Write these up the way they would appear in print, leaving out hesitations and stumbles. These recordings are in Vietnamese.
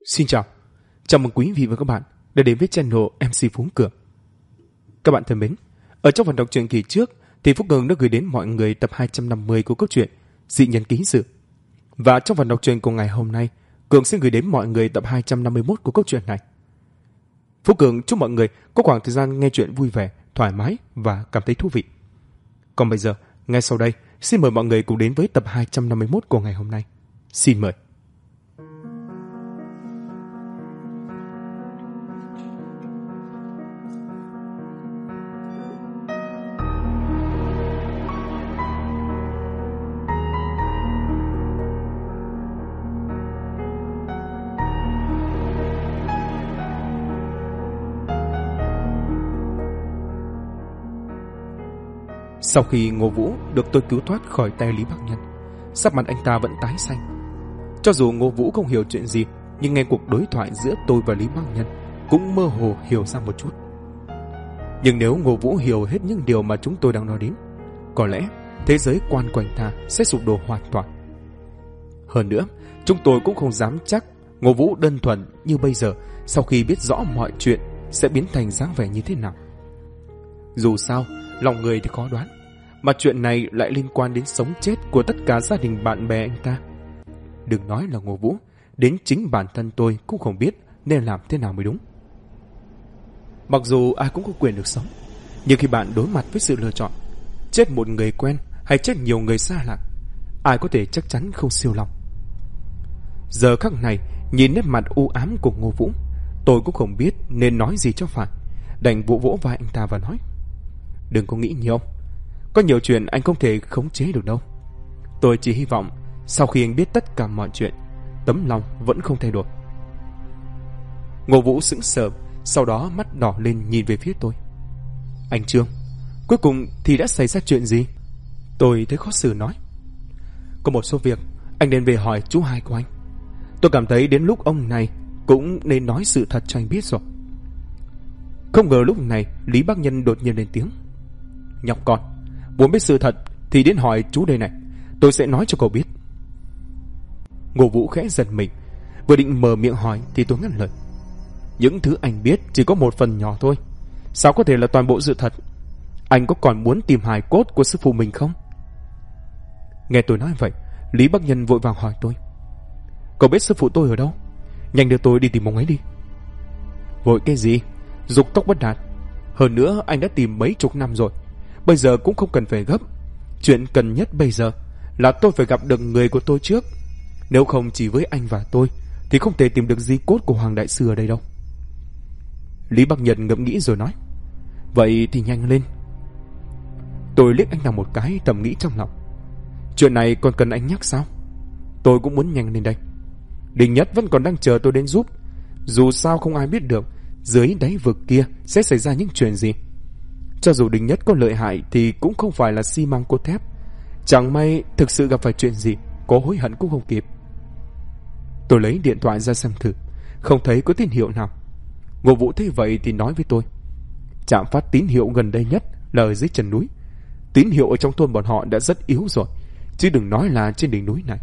Xin chào mừng quý vị và các bạn đã đến với channel MC Phú Cường. Các bạn thân mến, ở trong phần đọc truyện kỳ trước thì Phú Cường đã gửi đến mọi người tập 250 của câu chuyện Dị Nhân Ký Sự. Và trong phần đọc truyện của ngày hôm nay, Cường sẽ gửi đến mọi người tập 251 của câu chuyện này. Phú Cường chúc mọi người có khoảng thời gian nghe chuyện vui vẻ, thoải mái và cảm thấy thú vị. Còn bây giờ, ngay sau đây, xin mời mọi người cùng đến với tập 251 của ngày hôm nay. Xin mời. Sau khi Ngô Vũ được tôi cứu thoát khỏi tay Lý Bắc Nhân, sắc mặt anh ta vẫn tái xanh. Cho dù Ngô Vũ không hiểu chuyện gì, nhưng nghe cuộc đối thoại giữa tôi và Lý Bắc Nhân cũng mơ hồ hiểu ra một chút. Nhưng nếu Ngô Vũ hiểu hết những điều mà chúng tôi đang nói đến, có lẽ thế giới quan quanh ta sẽ sụp đổ hoàn toàn. Hơn nữa, chúng tôi cũng không dám chắc Ngô Vũ đơn thuần như bây giờ sau khi biết rõ mọi chuyện sẽ biến thành dáng vẻ như thế nào. Dù sao, lòng người thì khó đoán, mà chuyện này lại liên quan đến sống chết của tất cả gia đình bạn bè anh ta. Đừng nói là Ngô Vũ, đến chính bản thân tôi cũng không biết nên làm thế nào mới đúng. Mặc dù ai cũng có quyền được sống, nhưng khi bạn đối mặt với sự lựa chọn chết một người quen hay chết nhiều người xa lạ, ai có thể chắc chắn không siêu lòng. Giờ khắc này, nhìn nét mặt u ám của Ngô Vũ, tôi cũng không biết nên nói gì cho phải, đành vỗ vỗ vai anh ta và nói: đừng có nghĩ nhiều, có nhiều chuyện anh không thể khống chế được đâu. Tôi chỉ hy vọng sau khi anh biết tất cả mọi chuyện, tấm lòng vẫn không thay đổi. Ngô Vũ sững sờ, sau đó mắt đỏ lên nhìn về phía tôi. Anh Trương, cuối cùng thì đã xảy ra chuyện gì? Tôi thấy khó xử nói: có một số việc anh nên về hỏi chú hai của anh. Tôi cảm thấy đến lúc ông này cũng nên nói sự thật cho anh biết rồi. Không ngờ lúc này Lý Bắc Nhân đột nhiên lên tiếng: nhóc con, muốn biết sự thật thì đến hỏi chú đây này, tôi sẽ nói cho cậu biết. Ngô Vũ khẽ giật mình, vừa định mở miệng hỏi thì tôi ngắt lời: những thứ anh biết chỉ có một phần nhỏ thôi, sao có thể là toàn bộ sự thật? Anh có còn muốn tìm hài cốt của sư phụ mình không? Nghe tôi nói vậy, Lý Bắc Nhân vội vàng hỏi tôi: cậu biết sư phụ tôi ở đâu? Nhanh đưa tôi đi tìm ông ấy đi. Vội cái gì? Dục tốc bất đạt. Hơn nữa anh đã tìm mấy chục năm rồi, bây giờ cũng không cần phải gấp. Chuyện cần nhất bây giờ là tôi phải gặp được người của tôi trước. Nếu không chỉ với anh và tôi thì không thể tìm được di cốt của Hoàng Đại Sư ở đây đâu. Lý Bắc Nhân ngẫm nghĩ rồi nói: vậy thì nhanh lên. Tôi liếc anh ta một cái, thầm nghĩ trong lòng: chuyện này còn cần anh nhắc sao? Tôi cũng muốn nhanh lên đây. Đình Nhất vẫn còn đang chờ tôi đến giúp. Dù sao không ai biết được dưới đáy vực kia sẽ xảy ra những chuyện gì. Cho dù Đình Nhất có lợi hại thì cũng không phải là xi măng cốt thép. Chẳng may thực sự gặp phải chuyện gì, có hối hận cũng không kịp. Tôi lấy điện thoại ra xem thử, không thấy có tín hiệu nào. Ngô Vũ thấy vậy thì nói với tôi: trạm phát tín hiệu gần đây nhất là ở dưới chân núi. Tín hiệu ở trong thôn bọn họ đã rất yếu rồi, chứ đừng nói là trên đỉnh núi này.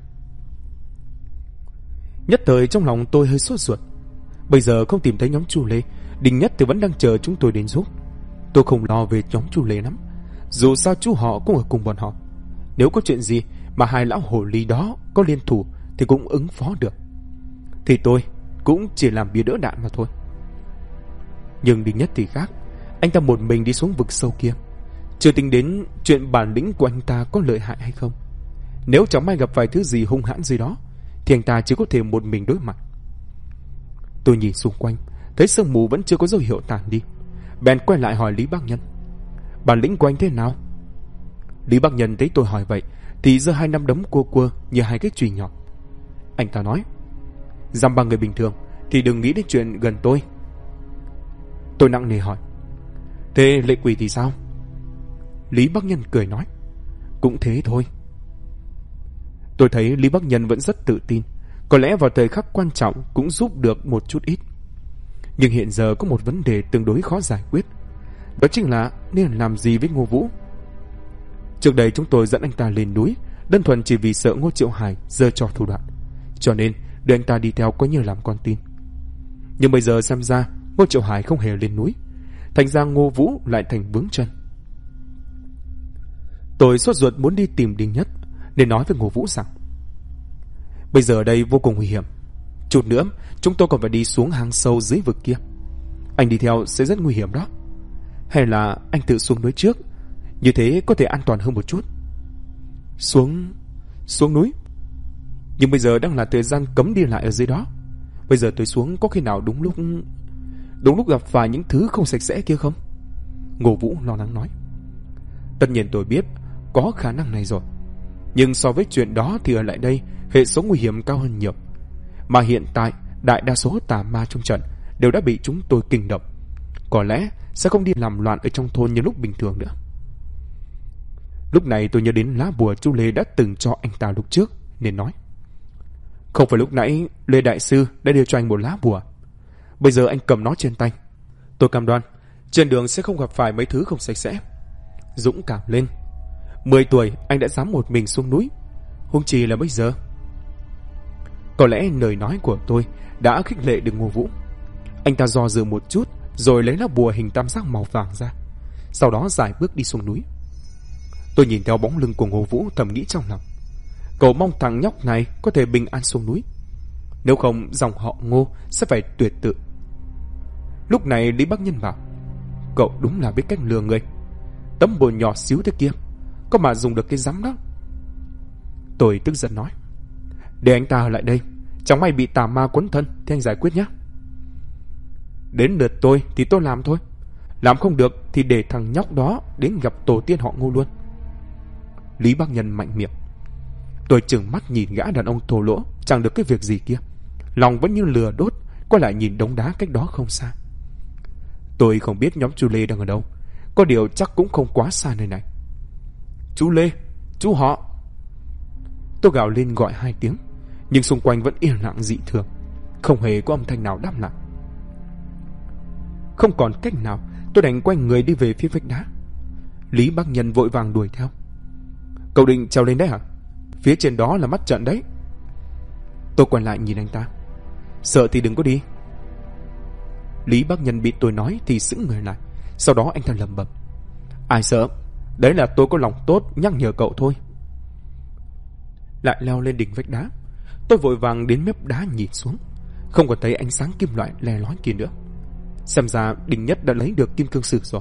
Nhất thời trong lòng tôi hơi sốt ruột. Bây giờ không tìm thấy nhóm Chu Lê, Đình Nhất thì vẫn đang chờ chúng tôi đến giúp. Tôi không lo về nhóm Chu Lê lắm, dù sao chú họ cũng ở cùng bọn họ. Nếu có chuyện gì mà hai lão hồ ly đó có liên thủ thì cũng ứng phó được, thì tôi cũng chỉ làm bia đỡ đạn mà thôi. Nhưng Đình Nhất thì khác, anh ta một mình đi xuống vực sâu kia, chưa tính đến chuyện bản lĩnh của anh ta có lợi hại hay không. Nếu chẳng may gặp phải thứ gì hung hãn gì đó thì anh ta chỉ có thể một mình đối mặt. Tôi nhìn xung quanh, thấy sương mù vẫn chưa có dấu hiệu tàn đi, bèn quay lại hỏi Lý Bắc Nhân: bản lĩnh của anh thế nào? Lý Bắc Nhân thấy tôi hỏi vậy thì giơ hai nắm đấm cua như hai cái chùy nhỏ. Anh ta nói: dăm ba người bình thường thì đừng nghĩ đến chuyện gần tôi. Tôi nặng nề hỏi: thế lệ quỷ thì sao? Lý Bắc Nhân cười nói: cũng thế thôi. Tôi thấy Lý Bắc Nhân vẫn rất tự tin, có lẽ vào thời khắc quan trọng cũng giúp được một chút ít. Nhưng hiện giờ có một vấn đề tương đối khó giải quyết, đó chính là nên làm gì với Ngô Vũ. Trước đây chúng tôi dẫn anh ta lên núi đơn thuần chỉ vì sợ Ngô Triệu Hải giơ trò thủ đoạn, cho nên để anh ta đi theo coi như làm con tin. Nhưng bây giờ xem ra Ngô Triệu Hải không hề lên núi, thành ra Ngô Vũ lại thành vướng chân. Tôi sốt ruột muốn đi tìm Đinh Nhất, nên nói với Ngô Vũ rằng bây giờ ở đây vô cùng nguy hiểm, chút nữa chúng tôi còn phải đi xuống hang sâu dưới vực kia. Anh đi theo sẽ rất nguy hiểm đó. Hay là anh tự xuống núi trước, như thế có thể an toàn hơn một chút. Xuống núi? Nhưng bây giờ đang là thời gian cấm đi lại ở dưới đó. Bây giờ tôi xuống có khi nào đúng lúc gặp phải những thứ không sạch sẽ kia không? Ngô Vũ lo lắng nói. Tất nhiên tôi biết có khả năng này rồi, nhưng so với chuyện đó thì ở lại đây hệ số nguy hiểm cao hơn nhiều. Mà hiện tại đại đa số tà ma trong trận đều đã bị chúng tôi kinh động, có lẽ sẽ không đi làm loạn ở trong thôn như lúc bình thường nữa. Lúc này tôi nhớ đến lá bùa chú Lê đã từng cho anh ta lúc trước, nên nói: không phải lúc nãy Lê Đại Sư đã đưa cho anh một lá bùa? Bây giờ anh cầm nó trên tay. Tôi cam đoan trên đường sẽ không gặp phải mấy thứ không sạch sẽ. Dũng cảm lên. 10 tuổi anh đã dám một mình xuống núi, huống chi là bây giờ. Có lẽ lời nói của tôi đã khích lệ được Ngô Vũ. Anh ta do dự một chút rồi lấy lá bùa hình tam giác màu vàng ra, sau đó giải bước đi xuống núi. Tôi nhìn theo bóng lưng của Ngô Vũ thầm nghĩ trong lòng, cậu mong thằng nhóc này có thể bình an xuống núi, nếu không dòng họ Ngô sẽ phải tuyệt tự. Lúc này Lý Bắc Nhân bảo: cậu đúng là biết cách lừa người. Tấm bùa nhỏ xíu thế kia có mà dùng được cái rắm đó. Tôi tức giận nói: để anh ta ở lại đây, chẳng may bị tà ma quấn thân thì anh giải quyết nhé. Đến lượt tôi thì tôi làm thôi, làm không được thì để thằng nhóc đó đến gặp tổ tiên họ Ngô luôn. Lý Bắc Nhân mạnh miệng. Tôi trừng mắt nhìn gã đàn ông thô lỗ chẳng được cái việc gì kia, lòng vẫn như lửa đốt, quay lại nhìn đống đá cách đó không xa. Tôi không biết nhóm chú Lê đang ở đâu, có điều chắc cũng không quá xa nơi này. Chú Lê, chú họ. Tôi gào lên gọi 2 tiếng, nhưng xung quanh vẫn yên lặng dị thường, không hề có âm thanh nào đáp lại. Không còn cách nào, tôi đành quay người đi về phía vách đá. Lý Bắc Nhân vội vàng đuổi theo. Cậu định trèo lên đấy hả? Phía trên đó là mắt trận đấy. Tôi quay lại nhìn anh ta. Sợ thì đừng có đi. Lý Bắc Nhân bị tôi nói thì sững người lại, sau đó anh ta lẩm bẩm: ai sợ, đấy là tôi có lòng tốt nhắc nhở cậu thôi. Lại leo lên đỉnh vách đá. Tôi vội vàng đến mép đá nhìn xuống, không còn thấy ánh sáng kim loại le lói kia nữa. Xem ra Đinh Nhất đã lấy được kim cương sử rồi.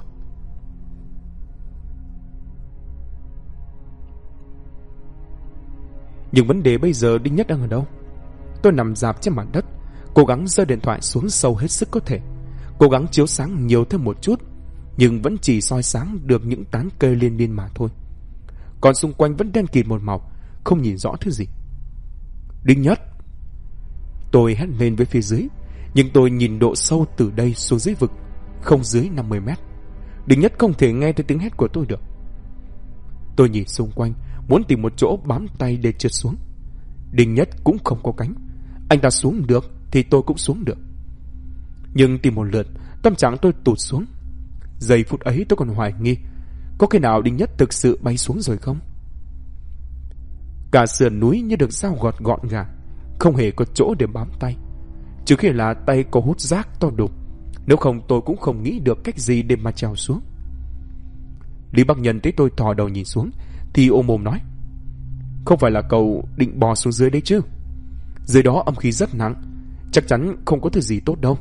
Nhưng vấn đề bây giờ Đinh Nhất đang ở đâu? Tôi nằm rạp trên mặt đất, cố gắng giơ điện thoại xuống sâu hết sức có thể, cố gắng chiếu sáng nhiều thêm một chút, nhưng vẫn chỉ soi sáng được những tán cây liên miên mà thôi. Còn xung quanh vẫn đen kịt một màu, không nhìn rõ thứ gì. Đinh Nhất! Tôi hét lên với phía dưới, nhưng tôi nhìn độ sâu từ đây xuống dưới vực không dưới 50 mét. Đinh Nhất không thể nghe thấy tiếng hét của tôi được. Tôi nhìn xung quanh, muốn tìm một chỗ bám tay để trượt xuống. Đinh Nhất cũng không có cánh, anh ta xuống được thì tôi cũng xuống được. Nhưng tìm một lượt, tâm trạng tôi tụt xuống. Giây phút ấy tôi còn hoài nghi, có khi nào Đinh Nhất thực sự bay xuống rồi không? Cả sườn núi như được dao gọt gọn gàng, không hề có chỗ để bám tay, trừ khi là tay có hút rác to đùng, nếu không tôi cũng không nghĩ được cách gì để mà trèo xuống. Lý Bắc Nhân thấy tôi thò đầu nhìn xuống thì ôm mồm nói: không phải là cậu định bò xuống dưới đấy chứ? Dưới đó âm khí rất nặng, chắc chắn không có thứ gì tốt đâu.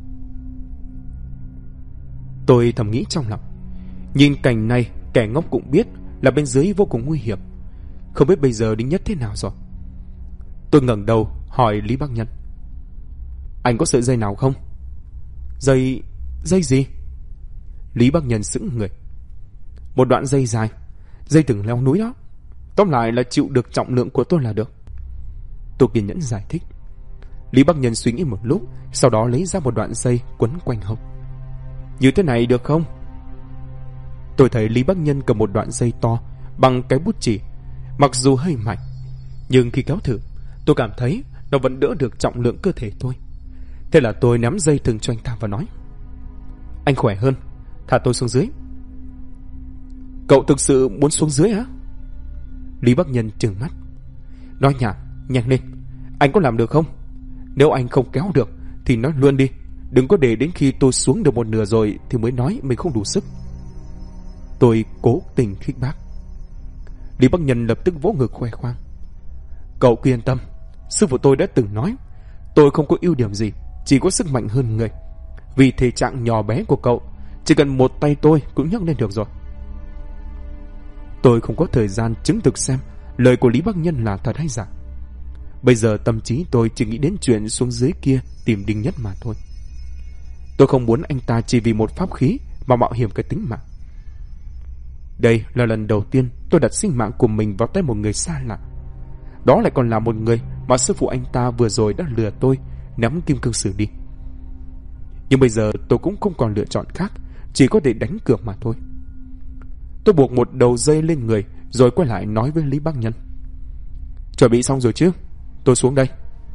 Tôi thầm nghĩ trong lòng, nhìn cảnh này kẻ ngốc cũng biết là bên dưới vô cùng nguy hiểm. Không biết bây giờ Đinh Nhất thế nào rồi. Tôi ngẩng đầu hỏi Lý Bắc Nhân: anh có sợi dây nào không? Dây gì? Lý Bắc Nhân sững người. Một đoạn dây dài, dây từng leo núi đó. Tóm lại là chịu được trọng lượng của tôi là được. Tôi kiên nhẫn giải thích. Lý Bắc Nhân suy nghĩ một lúc, sau đó lấy ra một đoạn dây quấn quanh hông. Như thế này được không? Tôi thấy Lý Bắc Nhân cầm một đoạn dây to bằng cái bút chỉ, mặc dù hơi mạnh, nhưng khi kéo thử, tôi cảm thấy nó vẫn đỡ được trọng lượng cơ thể tôi. Thế là tôi nắm dây thừng cho anh ta và nói: anh khỏe hơn, thả tôi xuống dưới. Cậu thực sự muốn xuống dưới hả? Lý Bắc Nhân trừng mắt. Nói nhảm, nhanh lên, anh có làm được không? Nếu anh không kéo được thì nói luôn đi, đừng có để đến khi tôi xuống được một nửa rồi thì mới nói mình không đủ sức. Tôi cố tình khích bác. Lý Bắc Nhân lập tức vỗ ngực khoe khoang. Cậu cứ yên tâm, sư phụ tôi đã từng nói tôi không có ưu điểm gì, chỉ có sức mạnh hơn người. Vì thể trạng nhỏ bé của cậu, chỉ cần một tay tôi cũng nhấc lên được rồi. Tôi không có thời gian chứng thực xem lời của Lý Bắc Nhân là thật hay giả. Bây giờ tâm trí tôi chỉ nghĩ đến chuyện xuống dưới kia tìm Đinh Nhất mà thôi. Tôi không muốn anh ta chỉ vì một pháp khí mà mạo hiểm cái tính mạng. Đây là lần đầu tiên tôi đặt sinh mạng của mình vào tay một người xa lạ. Đó lại còn là một người mà sư phụ anh ta vừa rồi đã lừa tôi nắm kim cương sử đi. Nhưng bây giờ tôi cũng không còn lựa chọn khác, chỉ có thể đánh cược mà thôi. Tôi buộc một đầu dây lên người rồi quay lại nói với Lý Bắc Nhân. Chuẩn bị xong rồi chứ? Tôi xuống đây.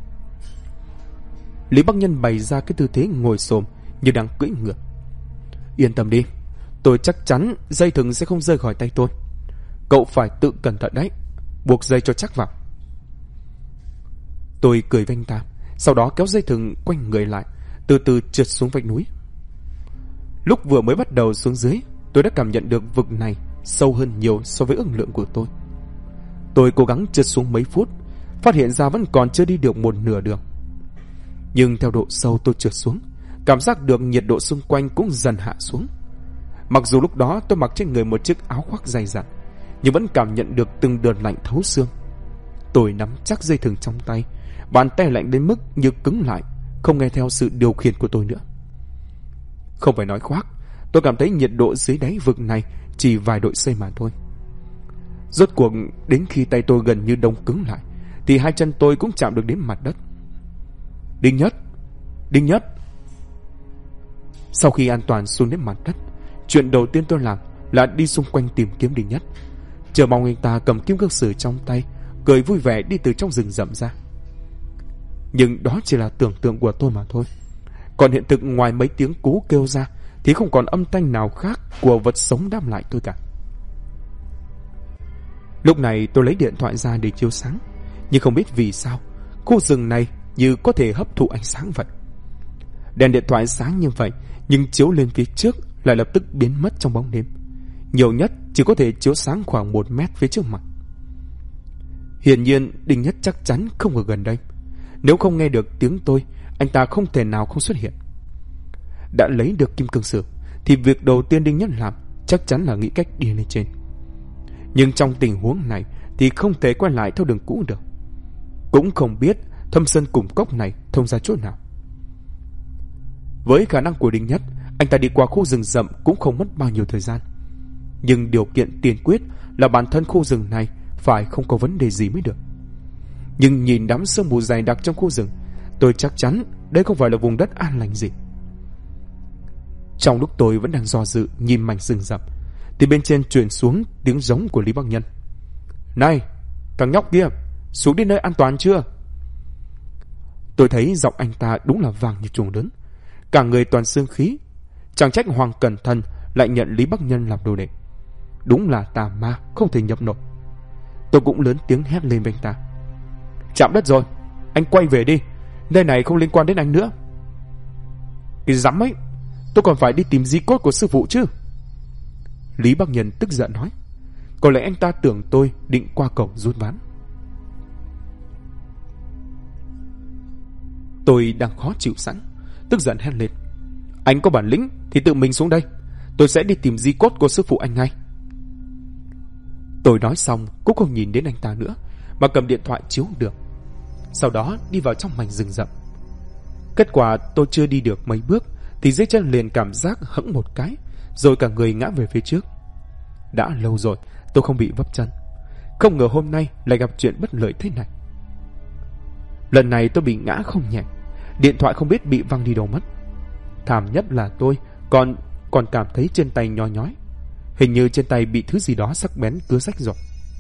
Lý Bắc Nhân bày ra cái tư thế ngồi xổm như đang cưỡi ngựa. Yên tâm đi, tôi chắc chắn dây thừng sẽ không rơi khỏi tay tôi. Cậu phải tự cẩn thận đấy, buộc dây cho chắc vào. Tôi cười với anh ta, sau đó kéo dây thừng quanh người lại, từ từ trượt xuống vách núi. Lúc vừa mới bắt đầu xuống dưới, tôi đã cảm nhận được vực này sâu hơn nhiều so với ước lượng của tôi. Tôi cố gắng trượt xuống mấy phút, phát hiện ra vẫn còn chưa đi được một nửa đường. Nhưng theo độ sâu tôi trượt xuống, cảm giác được nhiệt độ xung quanh cũng dần hạ xuống. Mặc dù lúc đó tôi mặc trên người một chiếc áo khoác dày dặn, nhưng vẫn cảm nhận được từng đợt lạnh thấu xương. Tôi nắm chắc dây thừng trong tay, bàn tay lạnh đến mức như cứng lại, không nghe theo sự điều khiển của tôi nữa. Không phải nói khoác, tôi cảm thấy nhiệt độ dưới đáy vực này chỉ vài độ C mà thôi. Rốt cuộc đến khi tay tôi gần như đông cứng lại thì hai chân tôi cũng chạm được đến mặt đất. Đinh Nhất! Đinh Nhất! Sau khi an toàn xuống đến mặt đất, chuyện đầu tiên tôi làm là đi xung quanh tìm kiếm Đinh Nhất, chờ mong anh ta cầm kim cương sử trong tay, cười vui vẻ đi từ trong rừng rậm ra. Nhưng đó chỉ là tưởng tượng của tôi mà thôi. Còn hiện thực ngoài mấy tiếng cú kêu ra thì không còn âm thanh nào khác của vật sống đáp lại tôi cả. Lúc này tôi lấy điện thoại ra để chiếu sáng, nhưng không biết vì sao khu rừng này như có thể hấp thụ ánh sáng vậy. Đèn điện thoại sáng như vậy, nhưng chiếu lên phía trước lại lập tức biến mất trong bóng đêm. Nhiều nhất chỉ có thể chiếu sáng khoảng 1 mét phía trước mặt. Hiển nhiên Đinh Nhất chắc chắn không ở gần đây. Nếu không nghe được tiếng tôi, anh ta không thể nào không xuất hiện. Đã lấy được kim cương sử thì việc đầu tiên Đinh Nhất làm chắc chắn là nghĩ cách đi lên trên. Nhưng trong tình huống này thì không thể quay lại theo đường cũ được. Cũng không biết thâm sơn cùng cốc này thông ra chỗ nào. Với khả năng của Đinh Nhất, anh ta đi qua khu rừng rậm cũng không mất bao nhiêu thời gian. Nhưng điều kiện tiên quyết là bản thân khu rừng này phải không có vấn đề gì mới được. Nhưng nhìn đám sương mù dày đặc trong khu rừng, tôi chắc chắn đây không phải là vùng đất an lành gì. Trong lúc tôi vẫn đang do dự nhìn mảnh rừng rậm thì bên trên truyền xuống tiếng giống của Lý Bắc Nhân. Này, thằng nhóc kia, xuống đến nơi an toàn chưa? Tôi thấy giọng anh ta đúng là vàng như chuồng lớn, cả người toàn xương khí. Chẳng trách Hoàng Cẩn Thận lại nhận Lý Bắc Nhân làm đồ đệ. Đúng là tà ma không thể nhập nổi. Tôi cũng lớn tiếng hét lên với anh ta. Chạm đất rồi, anh quay về đi, nơi này không liên quan đến anh nữa. Cái rắm ấy, tôi còn phải đi tìm di cốt của sư phụ chứ. Lý Bắc Nhân tức giận nói. Có lẽ anh ta tưởng tôi định qua cổng rút ván. Tôi đang khó chịu sẵn, tức giận hét lên. Anh có bản lĩnh thì tự mình xuống đây, tôi sẽ đi tìm di cốt của sư phụ anh ngay. Tôi nói xong cũng không nhìn đến anh ta nữa, mà cầm điện thoại chiếu được. Sau đó đi vào trong mảnh rừng rậm. Kết quả tôi chưa đi được mấy bước thì dưới chân liền cảm giác hẫng một cái, rồi cả người ngã về phía trước. Đã lâu rồi tôi không bị vấp chân, không ngờ hôm nay lại gặp chuyện bất lợi thế này. Lần này tôi bị ngã không nhẹ, điện thoại không biết bị văng đi đâu mất. Thảm nhất là tôi còn cảm thấy trên tay nhói nhói, hình như trên tay bị thứ gì đó sắc bén cứa rách rồi.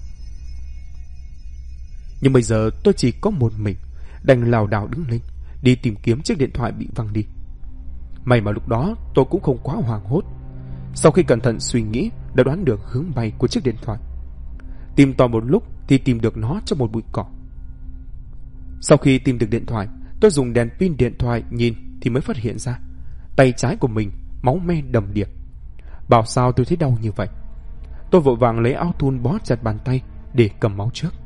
Nhưng bây giờ tôi chỉ có một mình, đành lảo đảo đứng lên đi tìm kiếm chiếc điện thoại bị văng đi. May mà lúc đó tôi cũng không quá hoảng hốt. Sau khi cẩn thận suy nghĩ, đã đoán được hướng bay của chiếc điện thoại. Tìm tòi một lúc thì tìm được nó trong một bụi cỏ. Sau khi tìm được điện thoại, Tôi dùng đèn pin điện thoại nhìn thì mới phát hiện ra tay trái của mình máu me đầm đìa. Bảo sao tôi thấy đau như vậy. Tôi vội vàng lấy áo thun bó chặt bàn tay để cầm máu trước.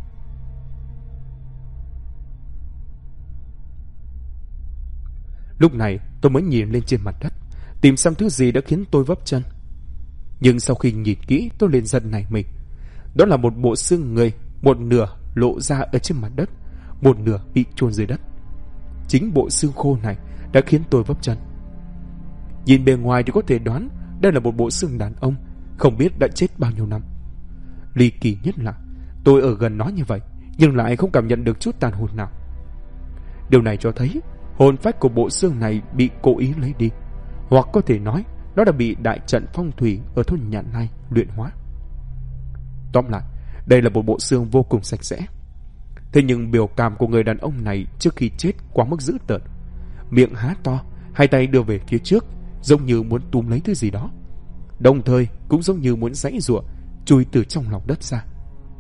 Lúc này tôi mới nhìn lên trên mặt đất, tìm xem thứ gì đã khiến tôi vấp chân. Nhưng sau khi nhìn kỹ, tôi liền giật nảy mình. Đó là một bộ xương người, một nửa lộ ra ở trên mặt đất, một nửa bị chôn dưới đất. Chính bộ xương khô này đã khiến tôi vấp chân. Nhìn bề ngoài thì có thể đoán đây là một bộ xương đàn ông, không biết đã chết bao nhiêu năm. Ly kỳ nhất là tôi ở gần nó như vậy, nhưng lại không cảm nhận được chút tàn hồn nào. Điều này cho thấy hồn phách của bộ xương này bị cố ý lấy đi, hoặc có thể nói nó đã bị đại trận phong thủy ở thôn Nhạn Lai luyện hóa. Tóm lại, đây là một bộ xương vô cùng sạch sẽ. Thế nhưng biểu cảm của người đàn ông này trước khi chết quá mức dữ tợn. Miệng há to, hai tay đưa về phía trước, giống như muốn túm lấy thứ gì đó, đồng thời cũng giống như muốn giãy giụa chui từ trong lòng đất ra.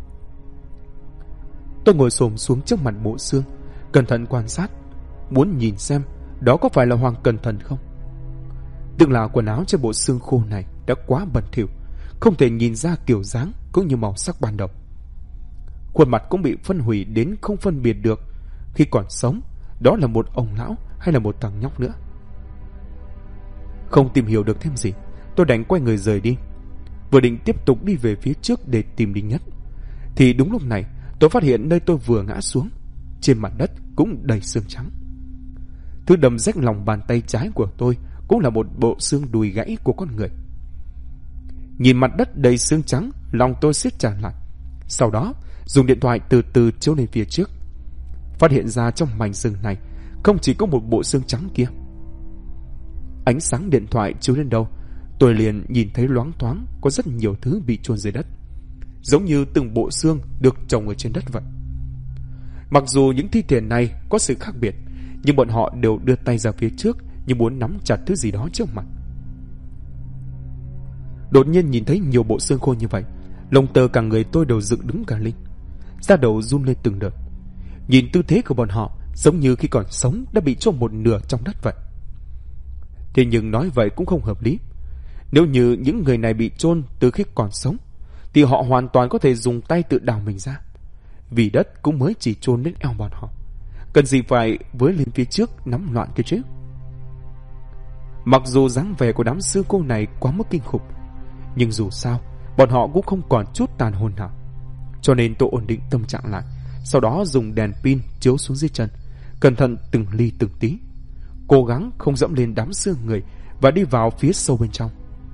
Tôi ngồi xổm xuống trước mặt bộ xương, cẩn thận quan sát, muốn nhìn xem đó có phải là Hoàng Cẩn Thận không. Tức là quần áo trên bộ xương khô này đã quá bẩn thỉu, không thể nhìn ra kiểu dáng cũng như màu sắc ban đầu. Khuôn mặt cũng bị phân hủy đến không phân biệt được khi còn sống đó là một ông lão hay là một thằng nhóc nữa. Không tìm hiểu được thêm gì, tôi đành quay người rời đi. Vừa định tiếp tục đi về phía trước để tìm Đinh Nhất, thì đúng lúc này tôi phát hiện nơi tôi vừa ngã xuống, trên mặt đất cũng đầy xương trắng. Thứ đâm rách lòng bàn tay trái của tôi cũng là một bộ xương đùi gãy của con người. Nhìn mặt đất đầy xương trắng, lòng tôi siết chặt lại. Sau đó dùng điện thoại từ từ chiếu lên phía trước, phát hiện ra trong mảnh rừng này không chỉ có một bộ xương trắng kia. Ánh sáng điện thoại chiếu lên đâu, tôi liền nhìn thấy loáng thoáng có rất nhiều thứ bị chôn dưới đất, giống như từng bộ xương được trồng ở trên đất vậy. Mặc dù những thi thể này có sự khác biệt, nhưng bọn họ đều đưa tay ra phía trước như muốn nắm chặt thứ gì đó trước mặt. Đột nhiên nhìn thấy nhiều bộ xương khô như vậy, lông tơ cả người tôi đều dựng đứng cả lên, da đầu run lên từng đợt. Nhìn tư thế của bọn họ giống như khi còn sống đã bị chôn một nửa trong đất vậy. Thế nhưng nói vậy cũng không hợp lý. Nếu như những người này bị chôn từ khi còn sống, thì họ hoàn toàn có thể dùng tay tự đào mình ra, vì đất cũng mới chỉ chôn đến eo bọn họ, cần gì phải với lên phía trước nắm loạn kia chứ. Mặc dù dáng vẻ của đám sư cô này quá mức kinh khủng, nhưng dù sao bọn họ cũng không còn chút tàn hồn nào. Cho nên tôi ổn định tâm trạng lại, sau đó dùng đèn pin chiếu xuống dưới chân, cẩn thận từng ly từng tí, cố gắng không dẫm lên đám xương người và đi vào phía sâu bên trong.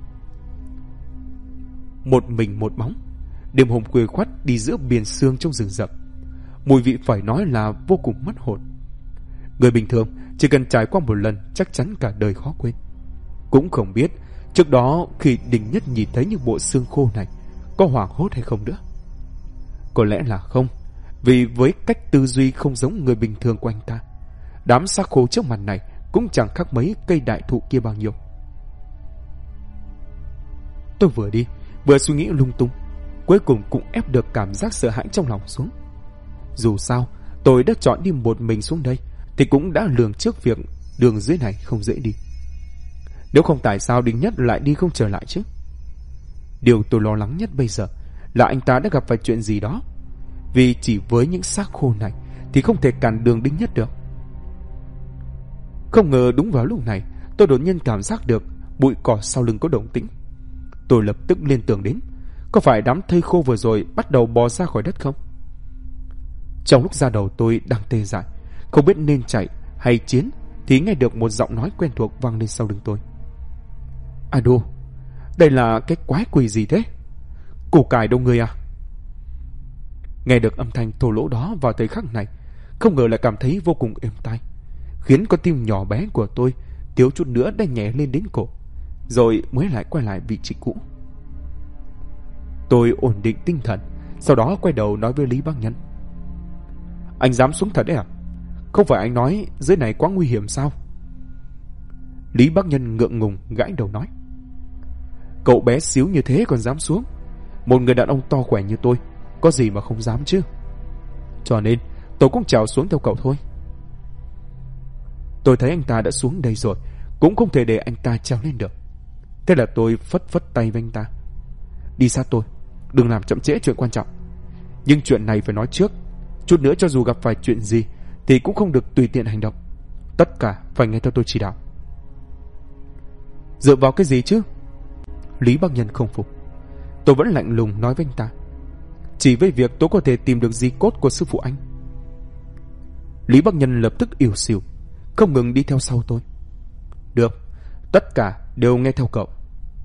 Một mình một bóng, đêm hôm khuya khoắt đi giữa biển sương trong rừng rậm, mùi vị phải nói là vô cùng mất hồn. Người bình thường chỉ cần trải qua một lần chắc chắn cả đời khó quên. Cũng không biết trước đó khi Đinh Nhất nhìn thấy những bộ xương khô này có hoảng hốt hay không nữa. Có lẽ là không, vì với cách tư duy không giống người bình thường của anh ta, đám xác khô trước mặt này cũng chẳng khác mấy cây đại thụ kia bao nhiêu. Tôi vừa đi vừa suy nghĩ lung tung, cuối cùng cũng ép được cảm giác sợ hãi trong lòng xuống. Dù sao tôi đã chọn đi một mình xuống đây thì cũng đã lường trước việc đường dưới này không dễ đi. Nếu không tại sao Đinh Nhất lại đi không trở lại chứ? Điều tôi lo lắng nhất bây giờ là anh ta đã gặp phải chuyện gì đó, vì chỉ với những xác khô này thì không thể cản đường Đinh Nhất được. Không ngờ đúng vào lúc này tôi đột nhiên cảm giác được bụi cỏ sau lưng có động tĩnh. Tôi lập tức liên tưởng đến có phải đám thây khô vừa rồi bắt đầu bò ra khỏi đất không? Trong lúc da đầu tôi đang tê dại, không biết nên chạy hay chiến, thì nghe được một giọng nói quen thuộc vang lên sau lưng tôi. Ado, đây là cái quái quỷ gì thế? Củ cải đâu người à? Nghe được âm thanh thô lỗ đó vào thời khắc này, không ngờ lại cảm thấy vô cùng êm tai, khiến con tim nhỏ bé của tôi thiếu chút nữa đã nhẹ lên đến cổ, rồi mới lại quay lại vị trí cũ. Tôi ổn định tinh thần, sau đó quay đầu nói với Lý Bác Nhân. Anh dám xuống thật đấy à? Không phải anh nói dưới này quá nguy hiểm sao? Lý Bác Nhân ngượng ngùng gãi đầu nói. Cậu bé xíu như thế còn dám xuống? Một người đàn ông to khỏe như tôi có gì mà không dám chứ? Cho nên tôi cũng trèo xuống theo cậu thôi. Tôi thấy anh ta đã xuống đây rồi, cũng không thể để anh ta trèo lên được. Thế là tôi phất phất tay với anh ta. Đi sát tôi, đừng làm chậm trễ chuyện quan trọng. Nhưng chuyện này phải nói trước, chút nữa cho dù gặp phải chuyện gì thì cũng không được tùy tiện hành động. Tất cả phải nghe theo tôi chỉ đạo. Dựa vào cái gì chứ? Lý Bắc Nhân không phục. Tôi vẫn lạnh lùng nói với anh ta. Chỉ với việc tôi có thể tìm được di cốt của sư phụ anh. Lý Bắc Nhân lập tức ỉu xìu, không ngừng đi theo sau tôi. Được, tất cả đều nghe theo cậu.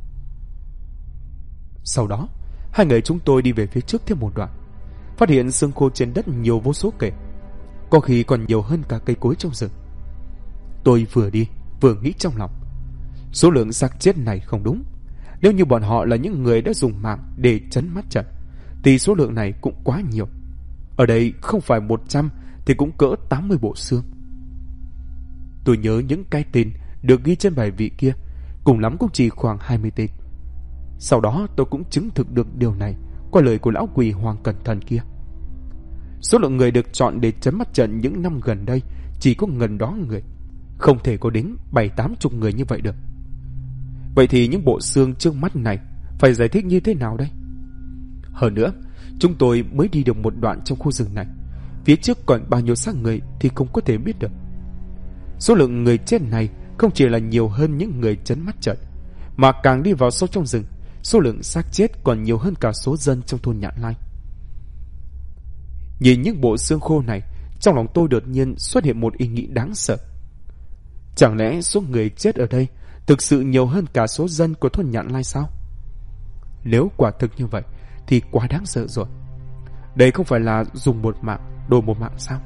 Sau đó, hai người chúng tôi đi về phía trước thêm một đoạn, phát hiện xương khô trên đất nhiều vô số kể, có khi còn nhiều hơn cả cây cối trong rừng. Tôi vừa đi vừa nghĩ trong lòng, số lượng xác chết này không đúng. Nếu như bọn họ là những người đã dùng mạng để trấn mắt trận, thì số lượng này cũng quá nhiều. Ở đây không phải 100 thì cũng cỡ 80 bộ xương. Tôi nhớ những cái tên được ghi trên bài vị kia, cùng lắm cũng chỉ khoảng 20 tên. Sau đó tôi cũng chứng thực được điều này qua lời của lão quỷ Hoàng Cẩn Thận kia. Số lượng người được chọn để chấm mắt trận những năm gần đây chỉ có gần đó người, không thể có đến 70-80 người như vậy được. Vậy thì những bộ xương trước mắt này phải giải thích như thế nào đây? Hơn nữa, chúng tôi mới đi được một đoạn trong khu rừng này, phía trước còn bao nhiêu xác người thì không có thể biết được. Số lượng người chết này không chỉ là nhiều hơn những người chấn mắt trận, mà càng đi vào sâu trong rừng, số lượng xác chết còn nhiều hơn cả số dân trong thôn Nhạn Lai. Nhìn những bộ xương khô này, trong lòng tôi đột nhiên xuất hiện một ý nghĩ đáng sợ. Chẳng lẽ số người chết ở đây thực sự nhiều hơn cả số dân của thôn Nhạn Lai sao? Nếu quả thực như vậy thì quá đáng sợ rồi. Đây không phải là dùng một mạng đổi một mạng sao?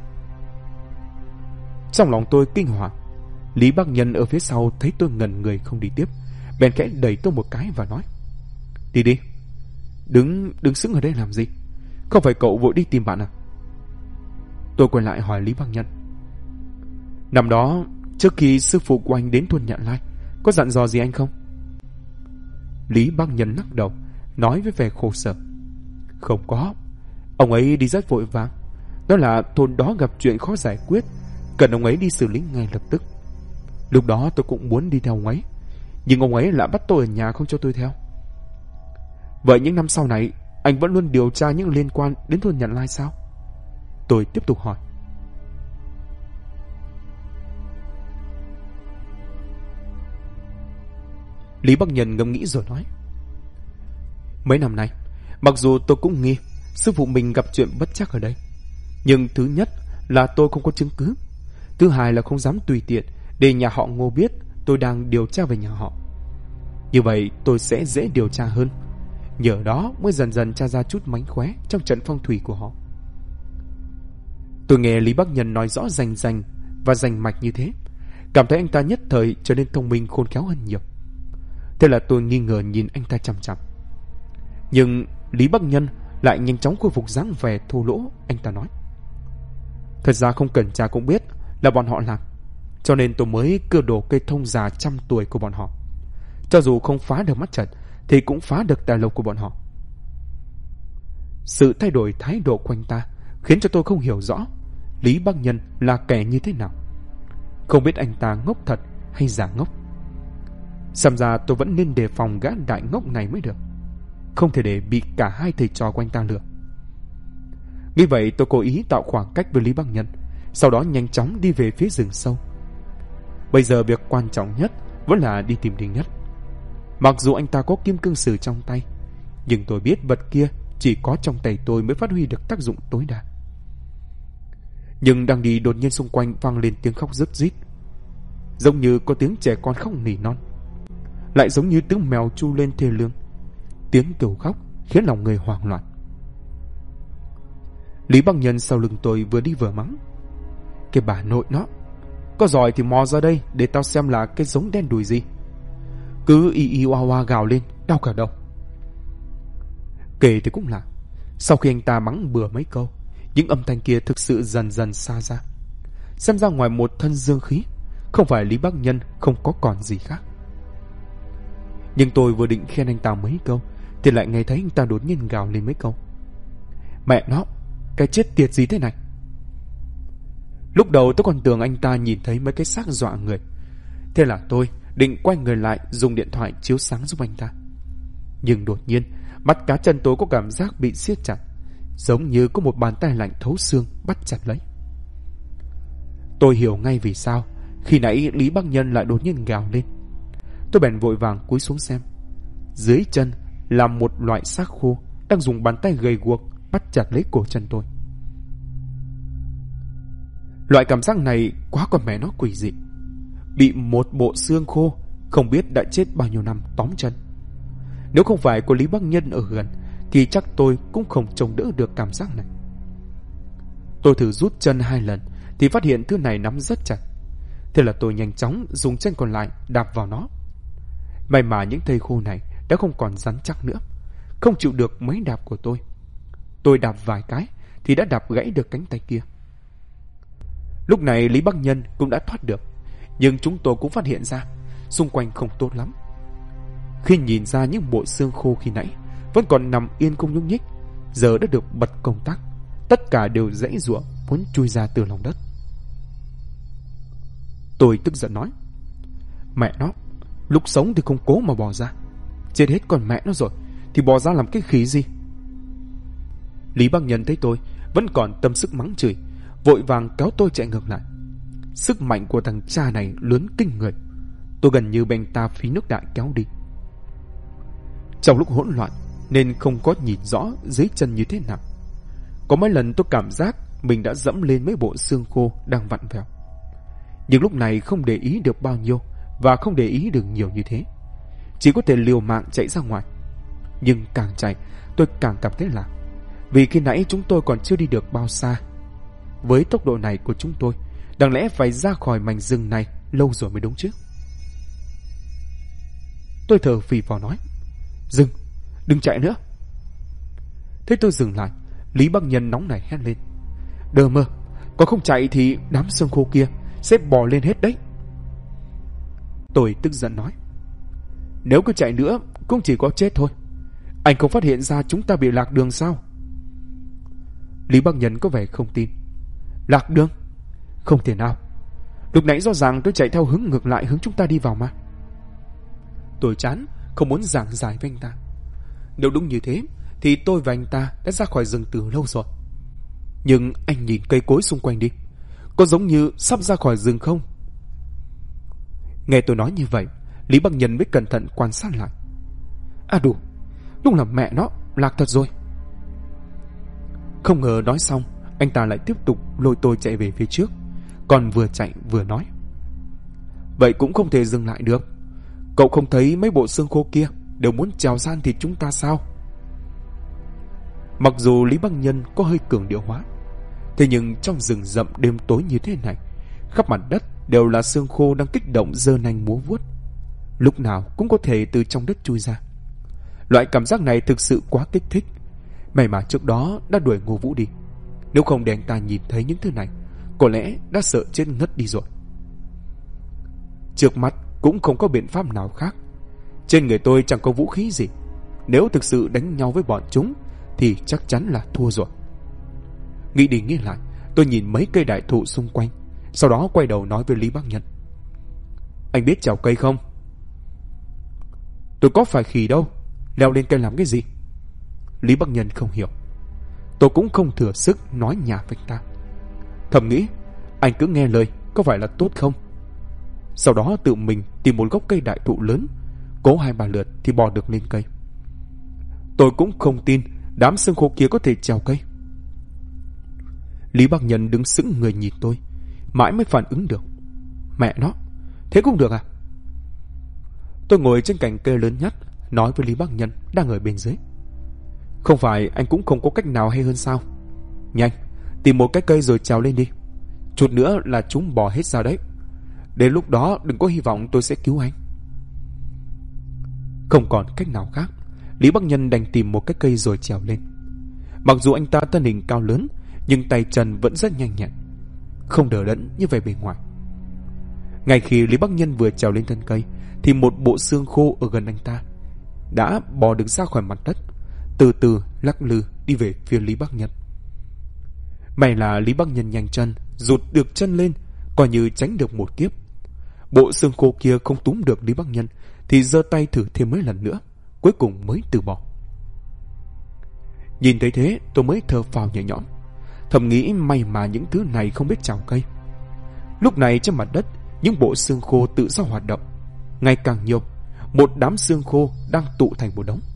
Trong lòng tôi kinh hoàng. Lý Bắc Nhân ở phía sau thấy tôi ngẩn người không đi tiếp, bèn khẽ đẩy tôi một cái và nói: Đi đi, Đứng sững ở đây làm gì? Không phải cậu vội đi tìm bạn à? Tôi quay lại hỏi Lý Bắc Nhân: Năm đó, trước khi sư phụ của anh đến thôn Nhạn Lai, có dặn dò gì anh không? Lý Bắc Nhân lắc đầu, nói với vẻ khổ sở: Không có. Ông ấy đi rất vội vàng. Đó là thôn đó gặp chuyện khó giải quyết, cần ông ấy đi xử lý ngay lập tức. Lúc đó tôi cũng muốn đi theo ông ấy, nhưng ông ấy lại bắt tôi ở nhà không cho tôi theo. Vậy những năm sau này anh vẫn luôn điều tra những liên quan đến thôn Nhạn Lai sao? Tôi tiếp tục hỏi. Lý Bắc Nhân ngẫm nghĩ rồi nói: Mấy năm nay, mặc dù tôi cũng nghi sư phụ mình gặp chuyện bất trắc ở đây, nhưng thứ nhất là tôi không có chứng cứ, thứ hai là không dám tùy tiện để nhà họ Ngô biết tôi đang điều tra về nhà họ. Như vậy tôi sẽ dễ điều tra hơn, nhờ đó mới dần dần tra ra chút mánh khóe trong trận phong thủy của họ. Tôi nghe Lý Bắc Nhân nói rõ rành rành và rành mạch như thế, cảm thấy anh ta nhất thời trở nên thông minh khôn khéo hơn nhiều. Thế là tôi nghi ngờ nhìn anh ta chằm chằm. Nhưng Lý Bắc Nhân lại nhanh chóng khôi phục dáng vẻ thô lỗ. Anh ta nói: Thật ra không cần tra cũng biết là bọn họ làm, cho nên tôi mới cưa đổ cây thông già 100 tuổi của bọn họ. Cho dù không phá được mắt trận thì cũng phá được tài lộc của bọn họ. Sự thay đổi thái độ của anh ta khiến cho tôi không hiểu rõ Lý Bắc Nhân là kẻ như thế nào. Không biết anh ta ngốc thật hay giả ngốc. Xem ra tôi vẫn nên đề phòng gã đại ngốc này mới được, không thể để bị cả hai thầy trò của anh ta lừa. Vì vậy tôi cố ý tạo khoảng cách với Lý Bắc Nhân, sau đó nhanh chóng đi về phía rừng sâu. Bây giờ việc quan trọng nhất vẫn là đi tìm Đinh Nhất. Mặc dù anh ta có kim cương sử trong tay, nhưng tôi biết vật kia chỉ có trong tay tôi mới phát huy được tác dụng tối đa. Nhưng đang đi đột nhiên xung quanh vang lên tiếng khóc rứt rít, giống như có tiếng trẻ con khóc nỉ non, lại giống như tiếng mèo tru lên thê lương. Tiếng kêu khóc khiến lòng người hoảng loạn. Lý Bắc Nhân sau lưng tôi vừa đi vừa mắng: Cái bà nội nó, có giỏi thì mò ra đây để tao xem là cái giống đen đùi gì. Cứ y y oa oa gào lên, đau cả đầu. Kể thì cũng lạ, sau khi anh ta mắng bừa mấy câu, những âm thanh kia thực sự dần dần xa ra. Xem ra ngoài một thân dương khí, không phải Lý Bắc Nhân không có còn gì khác. Nhưng tôi vừa định khen anh ta mấy câu thì lại nghe thấy anh ta đột nhiên gào lên mấy câu: Mẹ nó, cái chết tiệt gì thế này. Lúc đầu tôi còn tưởng anh ta nhìn thấy mấy cái xác dọa người. Thế là tôi định quay người lại dùng điện thoại chiếu sáng giúp anh ta. Nhưng đột nhiên mắt cá chân tôi có cảm giác bị siết chặt, giống như có một bàn tay lạnh thấu xương bắt chặt lấy. Tôi hiểu ngay vì sao khi nãy Lý Bắc Nhân lại đột nhiên gào lên. Tôi bèn vội vàng cúi xuống xem. Dưới chân là một loại xác khô đang dùng bàn tay gầy guộc bắt chặt lấy cổ chân tôi. Loại cảm giác này quá con mẹ nó quỷ dị. Bị một bộ xương khô không biết đã chết bao nhiêu năm tóm chân. Nếu không phải có Lý Bắc Nhân ở gần thì chắc tôi cũng không chống đỡ được cảm giác này. Tôi thử rút chân 2 lần thì phát hiện thứ này nắm rất chặt. Thế là tôi nhanh chóng dùng chân còn lại đạp vào nó. May mà những thây khô này đã không còn rắn chắc nữa, không chịu được mấy đạp của tôi. Tôi đạp vài cái thì đã đạp gãy được cánh tay kia. Lúc này Lý Bắc Nhân cũng đã thoát được, nhưng chúng tôi cũng phát hiện ra xung quanh không tốt lắm. Khi nhìn ra những bộ xương khô khi nãy vẫn còn nằm yên không nhúc nhích, giờ đã được bật công tắc, tất cả đều giãy giụa muốn chui ra từ lòng đất. Tôi tức giận nói: mẹ nó, lúc sống thì không cố mà bò ra, chết hết con mẹ nó rồi thì bò ra làm cái khỉ gì? Lý Bắc Nhân thấy tôi vẫn còn tâm sức mắng chửi, vội vàng kéo tôi chạy ngược lại. Sức mạnh của thằng cha này lớn kinh người, tôi gần như bị anh ta phí nước đại kéo đi. Trong lúc hỗn loạn nên không có nhìn rõ dưới chân như thế nào. Có mấy lần tôi cảm giác mình đã dẫm lên mấy bộ xương khô đang vặn vẹo, nhưng lúc này không để ý được bao nhiêu và không để ý được nhiều như thế, chỉ có thể liều mạng chạy ra ngoài. Nhưng càng chạy tôi càng cảm thấy lạ, vì khi nãy chúng tôi còn chưa đi được bao xa. Với tốc độ này của chúng tôi, đáng lẽ phải ra khỏi mảnh rừng này lâu rồi mới đúng chứ. Tôi thở phì phò nói: dừng, đừng chạy nữa. Thế tôi dừng lại, Lý Bắc Nhân nóng nảy hét lên: đờ mơ, còn không chạy thì đám xương khô kia sẽ bò lên hết đấy. Tôi tức giận nói: nếu cứ chạy nữa cũng chỉ có chết thôi. Anh không phát hiện ra chúng ta bị lạc đường sao? Lý Bắc Nhân có vẻ không tin. Lạc đường? Không thể nào. Lúc nãy rõ ràng tôi chạy theo hướng ngược lại hướng chúng ta đi vào mà. Tôi chán, không muốn giảng giải với anh ta. Nếu đúng như thế thì tôi và anh ta đã ra khỏi rừng từ lâu rồi. Nhưng anh nhìn cây cối xung quanh đi, có giống như sắp ra khỏi rừng không? Nghe tôi nói như vậy, Lý Bắc Nhân mới cẩn thận quan sát lại. À đủ, đúng là mẹ nó, lạc thật rồi. Không ngờ nói xong, anh ta lại tiếp tục lôi tôi chạy về phía trước, còn vừa chạy vừa nói: vậy cũng không thể dừng lại được. Cậu không thấy mấy bộ xương khô kia đều muốn trèo san thịt chúng ta sao? Mặc dù Lý Bắc Nhân có hơi cường điệu hóa, thế nhưng trong rừng rậm đêm tối như thế này, khắp mặt đất đều là xương khô đang kích động giơ nanh múa vuốt, lúc nào cũng có thể từ trong đất chui ra. Loại cảm giác này thực sự quá kích thích. May mà trước đó đã đuổi Ngô Vũ đi, nếu không để anh ta nhìn thấy những thứ này, có lẽ đã sợ chết ngất đi rồi. Trước mắt cũng không có biện pháp nào khác. Trên người tôi chẳng có vũ khí gì, nếu thực sự đánh nhau với bọn chúng thì chắc chắn là thua rồi. Nghĩ đi nghĩ lại, tôi nhìn mấy cây đại thụ xung quanh, sau đó quay đầu nói với Lý Bắc Nhân: anh biết trèo cây không? Tôi có phải khỉ đâu, leo lên cây làm cái gì? Lý Bắc Nhân không hiểu. Tôi cũng không thừa sức nói nhả với anh ta, thầm nghĩ anh cứ nghe lời có phải là tốt không. Sau đó tự mình tìm một gốc cây đại thụ lớn, cố 2-3 lượt thì bò được lên cây. Tôi cũng không tin đám xương khô kia có thể trèo cây. Lý Bắc Nhân đứng sững người nhìn tôi, mãi mới phản ứng được. Mẹ nó, thế cũng được à? Tôi ngồi trên cành cây lớn nhất, nói với Lý Bắc Nhân đang ở bên dưới: không phải anh cũng không có cách nào hay hơn sao? Nhanh, tìm một cái cây rồi trèo lên đi, chút nữa là chúng bò hết ra đấy. Đến lúc đó đừng có hy vọng tôi sẽ cứu anh. Không còn cách nào khác, Lý Bắc Nhân đành tìm một cái cây rồi trèo lên. Mặc dù anh ta thân hình cao lớn, nhưng tay chân vẫn rất nhanh nhẹn, không đờ đẫn như vẻ bề ngoài. Ngay khi Lý Bắc Nhân vừa trèo lên thân cây thì một bộ xương khô ở gần anh ta đã bò được ra khỏi mặt đất, từ từ lắc lư đi về phía Lý Bắc Nhân. May là Lý Bắc Nhân nhanh chân, rụt được chân lên, coi như tránh được một kiếp. Bộ xương khô kia không túm được Lý Bắc Nhân thì giơ tay thử thêm mấy lần nữa, cuối cùng mới từ bỏ. Nhìn thấy thế, tôi mới thở phào nhẹ nhõm, thầm nghĩ may mà những thứ này không biết trào cây. Lúc này trên mặt đất, những bộ xương khô tự do hoạt động, ngày càng nhiều, một đám xương khô đang tụ thành một đống.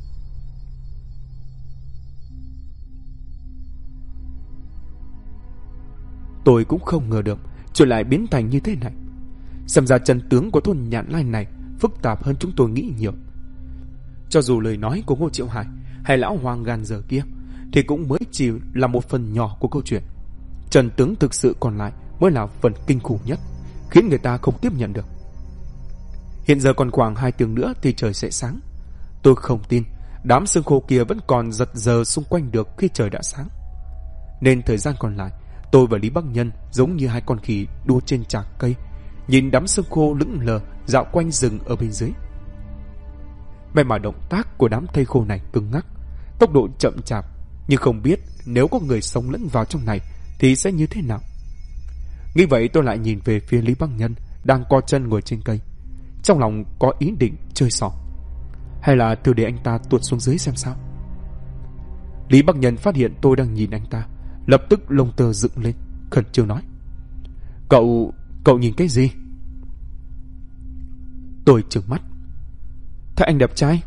Tôi cũng không ngờ được chuyện lại biến thành như thế này. Xem ra chân tướng của thôn Nhạn Lai này phức tạp hơn chúng tôi nghĩ nhiều. Cho dù lời nói của Ngô Triệu Hải hay lão Hoàng gan giờ kia thì cũng mới chỉ là một phần nhỏ của câu chuyện. Chân tướng thực sự còn lại mới là phần kinh khủng nhất, khiến người ta không tiếp nhận được. Hiện giờ còn khoảng 2 tiếng nữa thì trời sẽ sáng. Tôi không tin đám xương khô kia vẫn còn giật giờ xung quanh được khi trời đã sáng. Nên thời gian còn lại, tôi và Lý Bắc Nhân giống như hai con khỉ đua trên chạc cây, nhìn đám xương khô lững lờ dạo quanh rừng ở bên dưới. May mà động tác của đám thây khô này cứng ngắc, tốc độ chậm chạp, nhưng không biết nếu có người sống lẫn vào trong này thì sẽ như thế nào. Nghĩ vậy tôi lại nhìn về phía Lý Bắc Nhân đang co chân ngồi trên cây, trong lòng có ý định chơi xỏ. Hay là thử để anh ta tuột xuống dưới xem sao. Lý Bắc Nhân phát hiện tôi đang nhìn anh ta, lập tức lông tơ dựng lên, khẩn trương nói: Cậu nhìn cái gì? Tôi trừng mắt: Thấy anh đẹp trai.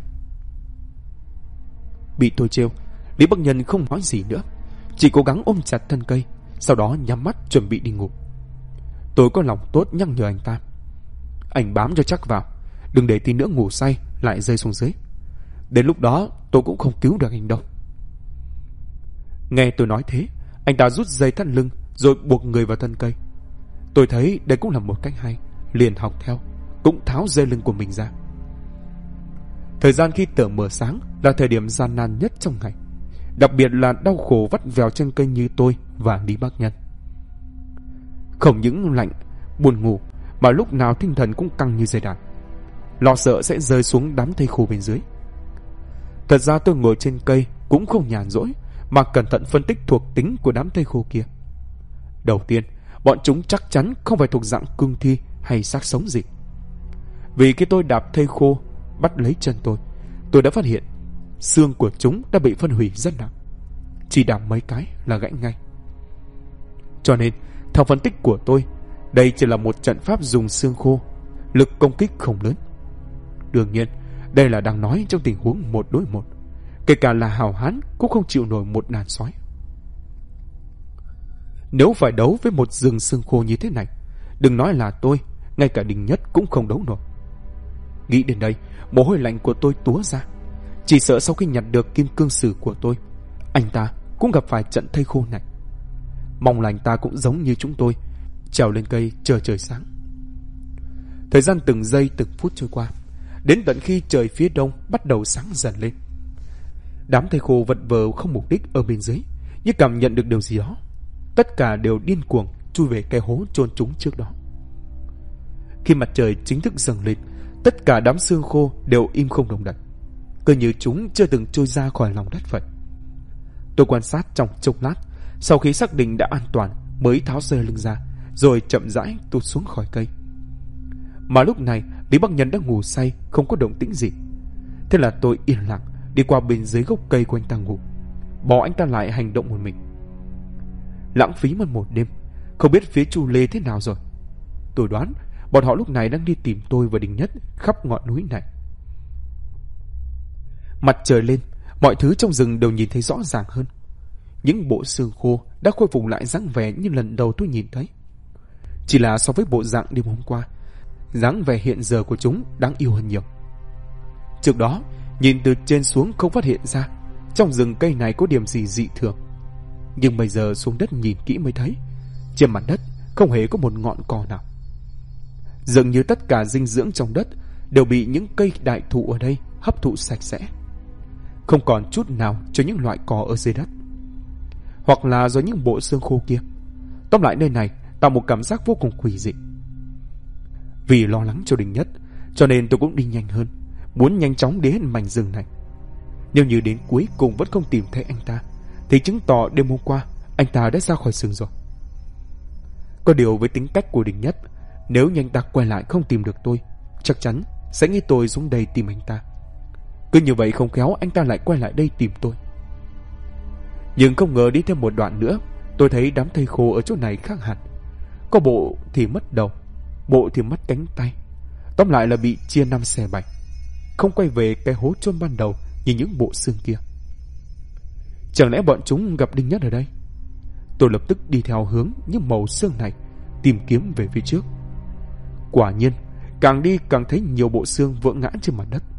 Bị tôi trêu, Lý Bắc Nhân không nói gì nữa, chỉ cố gắng ôm chặt thân cây, sau đó nhắm mắt chuẩn bị đi ngủ. Tôi có lòng tốt nhắc nhở anh ta: Anh bám cho chắc vào, đừng để tí nữa ngủ say lại rơi xuống dưới. Đến lúc đó tôi cũng không cứu được anh đâu. Nghe tôi nói thế, anh ta rút dây thắt lưng rồi buộc người vào thân cây. Tôi thấy đây cũng là một cách hay, liền học theo, cũng tháo dây lưng của mình ra. Thời gian khi tờ mờ sáng là thời điểm gian nan nhất trong ngày, đặc biệt là đau khổ vắt vẻo trên cây như tôi và Lý Bắc Nhân. Không những lạnh, buồn ngủ, mà lúc nào tinh thần cũng căng như dây đàn, lo sợ sẽ rơi xuống đám thây khô bên dưới. Thật ra tôi ngồi trên cây cũng không nhàn rỗi, mà cẩn thận phân tích thuộc tính của đám thây khô kia. Đầu tiên, bọn chúng chắc chắn không phải thuộc dạng cương thi hay xác sống gì. Vì khi tôi đạp thây khô bắt lấy chân tôi đã phát hiện xương của chúng đã bị phân hủy rất nặng, chỉ đạp mấy cái là gãy ngay. Cho nên, theo phân tích của tôi, đây chỉ là một trận pháp dùng xương khô, lực công kích không lớn. Đương nhiên, đây là đang nói trong tình huống 1 đối 1, kể cả là hào hán cũng không chịu nổi một đàn sói. Nếu phải đấu với một rừng xương khô như thế này, đừng nói là tôi, ngay cả Đình Nhất cũng không đấu nổi. Nghĩ đến đây, mồ hôi lạnh của tôi túa ra. Chỉ sợ sau khi nhặt được kim cương sử của tôi, anh ta cũng gặp phải trận thây khô này. Mong là anh ta cũng giống như chúng tôi, trèo lên cây chờ trời sáng. Thời gian từng giây từng phút trôi qua, đến tận khi trời phía đông bắt đầu sáng dần lên. Đám thây khô vật vờ không mục đích ở bên dưới, như cảm nhận được điều gì đó, tất cả đều điên cuồng chui về cái hố chôn chúng trước đó. Khi mặt trời chính thức dâng lên, tất cả đám xương khô đều im không động đậy, cứ như chúng chưa từng trôi ra khỏi lòng đất vậy. Tôi quan sát trong chốc lát, sau khi xác định đã an toàn mới tháo dây lưng ra, rồi chậm rãi tụt xuống khỏi cây. Mà lúc này Lý Bắc Nhân đã ngủ say, không có động tĩnh gì. Thế là tôi yên lặng đi qua bên dưới gốc cây của anh ta ngủ, bỏ anh ta lại hành động một mình. Lãng phí mất một đêm, không biết phía Chu Lê thế nào rồi. Tôi đoán bọn họ lúc này đang đi tìm tôi và Đình Nhất khắp ngọn núi này. Mặt trời lên, mọi thứ trong rừng đều nhìn thấy rõ ràng hơn. Những bộ xương khô đã khôi phục lại dáng vẻ như lần đầu tôi nhìn thấy. Chỉ là so với bộ dạng đêm hôm qua, dáng vẻ hiện giờ của chúng đáng yêu hơn nhiều. Trước đó, nhìn từ trên xuống không phát hiện ra trong rừng cây này có điểm gì dị thường. Nhưng bây giờ xuống đất nhìn kỹ mới thấy, trên mặt đất không hề có một ngọn cỏ nào. Dường như tất cả dinh dưỡng trong đất đều bị những cây đại thụ ở đây hấp thụ sạch sẽ, không còn chút nào cho những loại cỏ ở dưới đất, hoặc là do những bộ xương khô kia. Tóm lại nơi này tạo một cảm giác vô cùng quỷ dị. Vì lo lắng cho Đình Nhất, cho nên tôi cũng đi nhanh hơn, muốn nhanh chóng đến hết mảnh rừng này. Nếu như đến cuối cùng vẫn không tìm thấy anh ta, thì chứng tỏ đêm hôm qua anh ta đã ra khỏi xưởng rồi. Có điều với tính cách của Đình Nhất, nếu như anh ta quay lại không tìm được tôi, chắc chắn sẽ nghĩ tôi xuống đây tìm anh ta. Cứ như vậy không khéo anh ta lại quay lại đây tìm tôi. Nhưng không ngờ đi thêm một đoạn nữa, tôi thấy đám thây khô ở chỗ này khác hẳn. Có bộ thì mất đầu, bộ thì mất cánh tay, tóm lại là bị chia 5 xẻ 7, không quay về cái hố chôn ban đầu như những bộ xương kia. Chẳng lẽ bọn chúng gặp Đinh Nhất ở đây? Tôi lập tức đi theo hướng những màu xương này, tìm kiếm về phía trước. Quả nhiên, càng đi càng thấy nhiều bộ xương vỡ ngã trên mặt đất.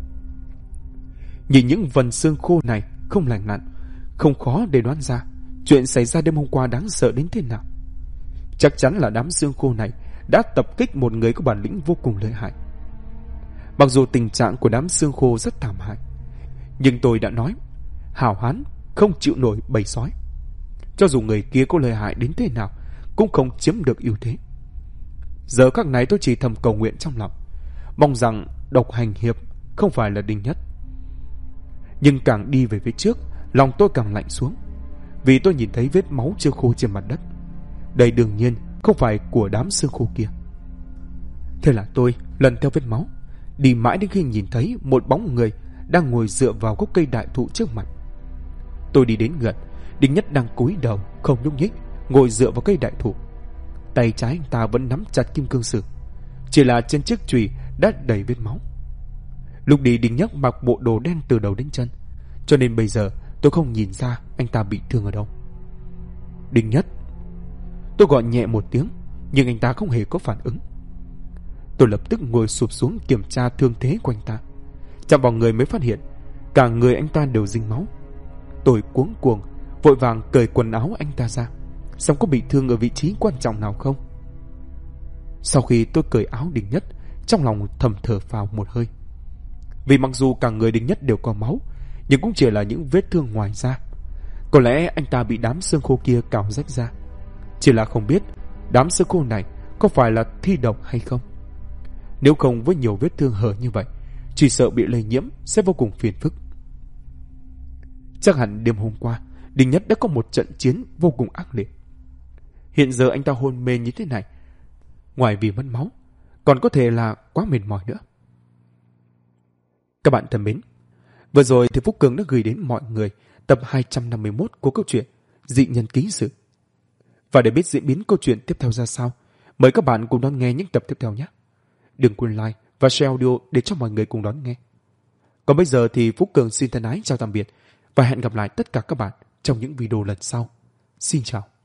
Nhìn những vần xương khô này không lành lặn, không khó để đoán ra chuyện xảy ra đêm hôm qua đáng sợ đến thế nào. Chắc chắn là đám xương khô này đã tập kích một người có bản lĩnh vô cùng lợi hại. Mặc dù tình trạng của đám xương khô rất thảm hại, nhưng tôi đã nói, hảo hán không chịu nổi bầy sói. Cho dù người kia có lợi hại đến thế nào, cũng không chiếm được ưu thế. Giờ khắc này tôi chỉ thầm cầu nguyện trong lòng, mong rằng độc hành hiệp không phải là Đinh Nhất. Nhưng càng đi về phía trước, lòng tôi càng lạnh xuống, vì tôi nhìn thấy vết máu chưa khô trên mặt đất. Đây đương nhiên không phải của đám xương khô kia. Thế là tôi lần theo vết máu, đi mãi đến khi nhìn thấy một bóng người đang ngồi dựa vào gốc cây đại thụ trước mặt. Tôi đi đến gần, Đinh Nhất đang cúi đầu không nhúc nhích, ngồi dựa vào cây đại thụ. Tay trái anh ta vẫn nắm chặt kim cương sử, chỉ là trên chiếc chùy đã đầy vết máu. Lúc đi Đinh Nhất mặc bộ đồ đen từ đầu đến chân, cho nên bây giờ tôi không nhìn ra anh ta bị thương ở đâu. Đinh Nhất. Tôi gọi nhẹ một tiếng, nhưng anh ta không hề có phản ứng. Tôi lập tức ngồi sụp xuống kiểm tra thương thế của anh ta. Chạm vào người mới phát hiện cả người anh ta đều dính máu. Tôi cuống cuồng vội vàng cởi quần áo anh ta ra, xong có bị thương ở vị trí quan trọng nào không? Sau khi tôi cởi áo Đinh Nhất, trong lòng thầm thở phào một hơi. Vì mặc dù cả người Đinh Nhất đều có máu, nhưng cũng chỉ là những vết thương ngoài da. Có lẽ anh ta bị đám xương khô kia cào rách ra. Chỉ là không biết đám xương khô này có phải là thi độc hay không. Nếu không, với nhiều vết thương hở như vậy, chỉ sợ bị lây nhiễm sẽ vô cùng phiền phức. Chắc hẳn đêm hôm qua Đinh Nhất đã có một trận chiến vô cùng ác liệt. Hiện giờ anh ta hôn mê như thế này, ngoài vì mất máu, còn có thể là quá mệt mỏi nữa. Các bạn thân mến, vừa rồi thì Phúc Cường đã gửi đến mọi người tập 251 của câu chuyện Dị Nhân Ký Sự. Và để biết diễn biến câu chuyện tiếp theo ra sao, mời các bạn cùng đón nghe những tập tiếp theo nhé. Đừng quên like và share audio để cho mọi người cùng đón nghe. Còn bây giờ thì Phúc Cường xin thân ái chào tạm biệt và hẹn gặp lại tất cả các bạn trong những video lần sau. Xin chào.